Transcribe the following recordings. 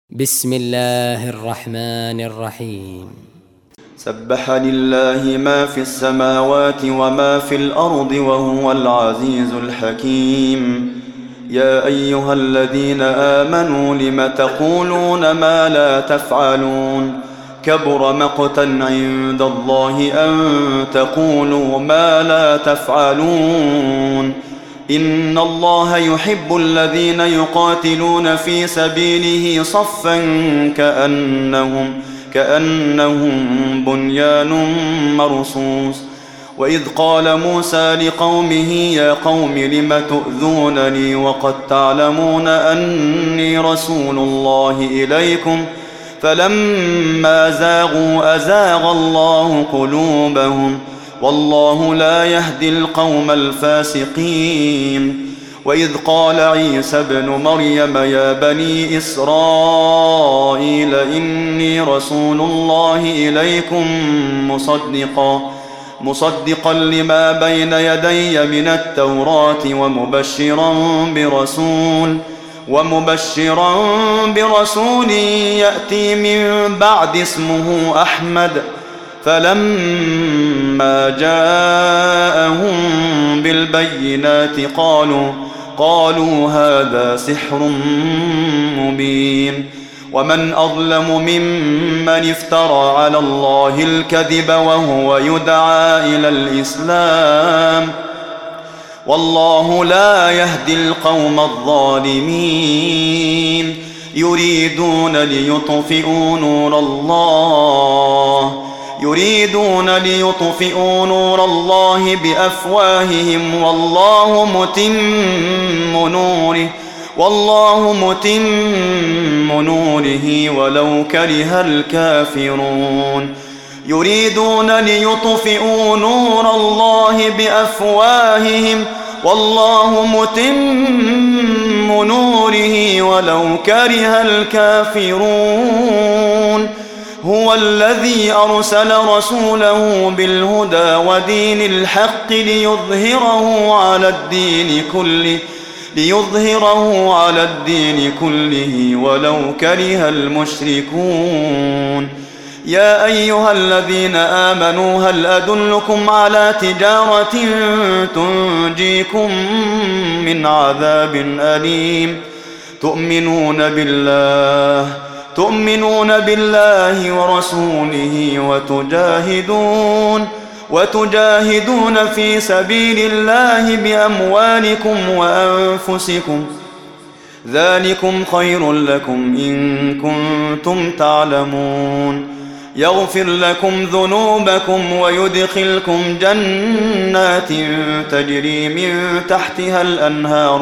بسم الله الرحمن الرحيم. سبح لله ما في السماوات وما في الأرض وهو العزيز الحكيم. يا أيها الذين آمنوا لم تقولون ما لا تفعلون؟ كبر مقتا عند الله أن تقولوا ما لا تفعلون. إن الله يحب الذين يقاتلون في سبيله صفا كأنهم بنيان مرصوص. وإذ قال موسى لقومه يا قوم لم تؤذونني وقد تعلمون أني رسول الله إليكم فلما زاغوا أزاغ الله قلوبهم والله لا يهدي القوم الفاسقين. وإذ قال عيسى ابن مريم يا بني إسرائيل إني رسول الله إليكم مصدقا لما بين يدي من التوراة ومبشرا برسول يأتي من بعد اسمه أحمد. فلما جاءهم بالبينات قالوا هذا سحر مبين. ومن أظلم ممن افترى على الله الكذب وهو يدعى إلى الإسلام والله لا يهدي القوم الظالمين. يريدون ليطفئوا نور الله بأفواههم والله متم نوره ولو كره الكافرون. يريدون ليطفئوا نور الله بأفواههم والله متم نوره ولو كره الكافرون. هو الذي أرسل رسوله بالهدى ودين الحق ليظهره على الدين كله ولو كره المشركون. يا أيها الذين آمنوا هل أدلكم على تجارة تنجيكم من عذاب أليم؟ تؤمنون بالله ورسوله وتجاهدون في سبيل الله بأموالكم وأنفسكم ذلكم خير لكم إن كنتم تعلمون. يغفر لكم ذنوبكم ويدخلكم جنات تجري من تحتها الأنهار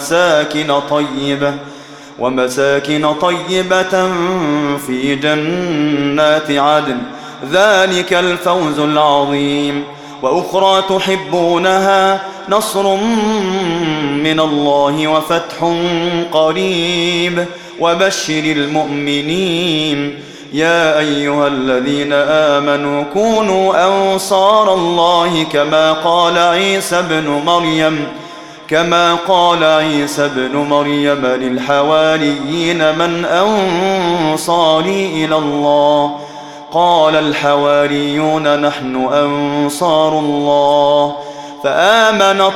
ومساكن طيبة في جنات عدن ذلك الفوز العظيم. وأخرى تحبونها نصر من الله وفتح قريب وبشر المؤمنين. يا أيها الذين آمنوا كونوا أنصار الله كما قال عيسى ابن مريم للحواريين من أنصاري إلى الله؟ قال الحواريون نحن أنصار الله. فآمنت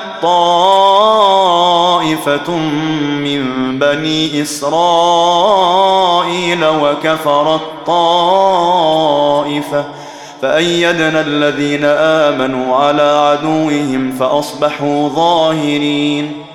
طائفة من بني إسرائيل وكفرت طائفة فأيدنا الذين آمنوا على عدوهم فأصبحوا ظاهرين.